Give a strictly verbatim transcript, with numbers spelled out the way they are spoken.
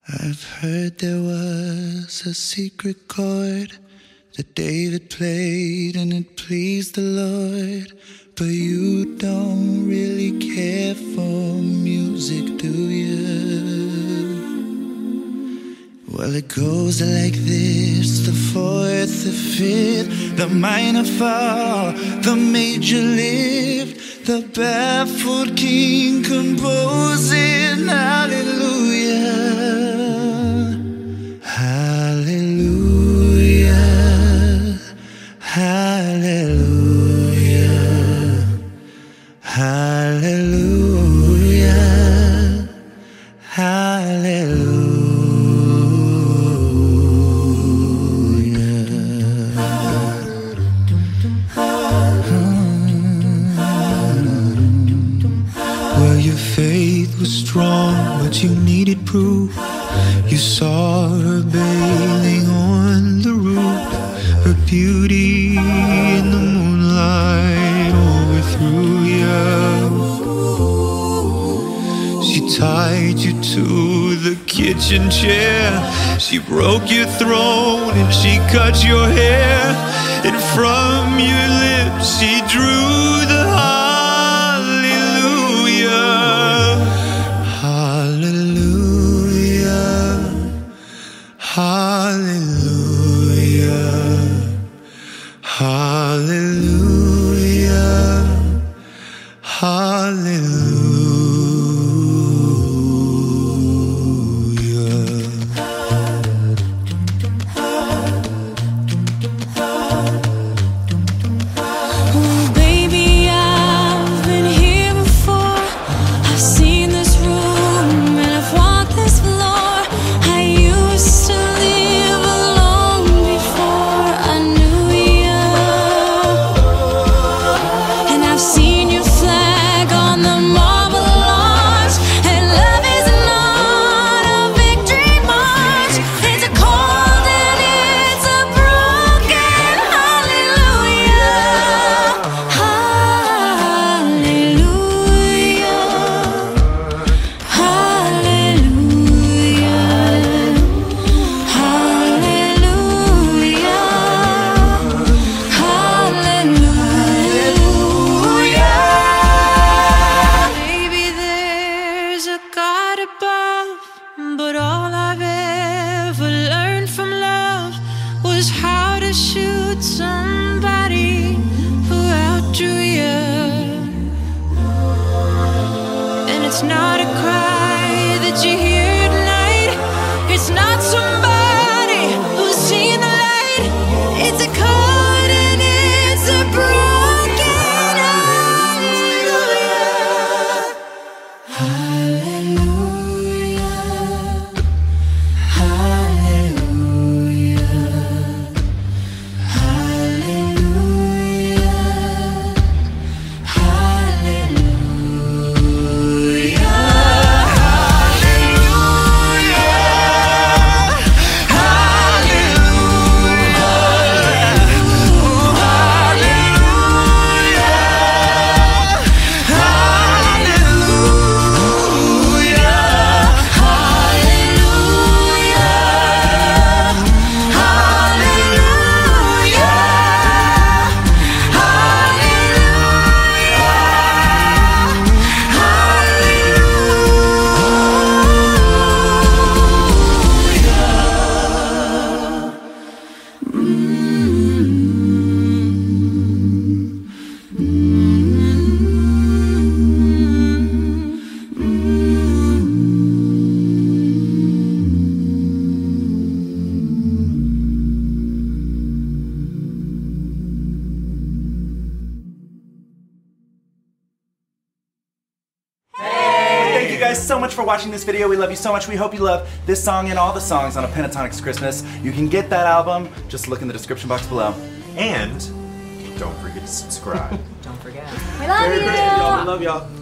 I've heard there was a secret chord that David played and it pleased the Lord. But you don't really care for music, do you? Well, it goes like this: the fourth, the fifth, the minor fall, the major lift, the baffled king composing hallelujah. Hallelujah, hallelujah, hallelujah, hallelujah. Well, your faith was strong, but you needed proof. You saw her bathing on the roof, her beauty in the moonlight overthrew you. She tied you to the kitchen chair, she broke your throne and she cut your hair, and from your lips she drew the hallelujah. Hallelujah, hallelujah, hallelujah, hallelujah. Oh, baby, I've been here before. I've seen this room and I've walked this floor. I used to live alone before I knew you, and I've seen your flag on the marble arch. And love is not a victory march, it's a cold and it's a broken hallelujah. Hallelujah, hallelujah, hallelujah, hallelujah. Maybe there's a God above, but all I've ever learned from love was how to shoot somebody who outdrew you. And it's not a cry that you hear tonight, it's not somebody who's seen the light, it's a chord and it's a broken hallelujah. Hallelujah, hallelujah, hallelujah, Thank you guys so much for watching this video. We love you so much. We hope you love this song and all the songs on A Pentatonix Christmas. You can get that album. Just look in the description box below. And don't forget to subscribe. Don't forget. We love you. We love y'all.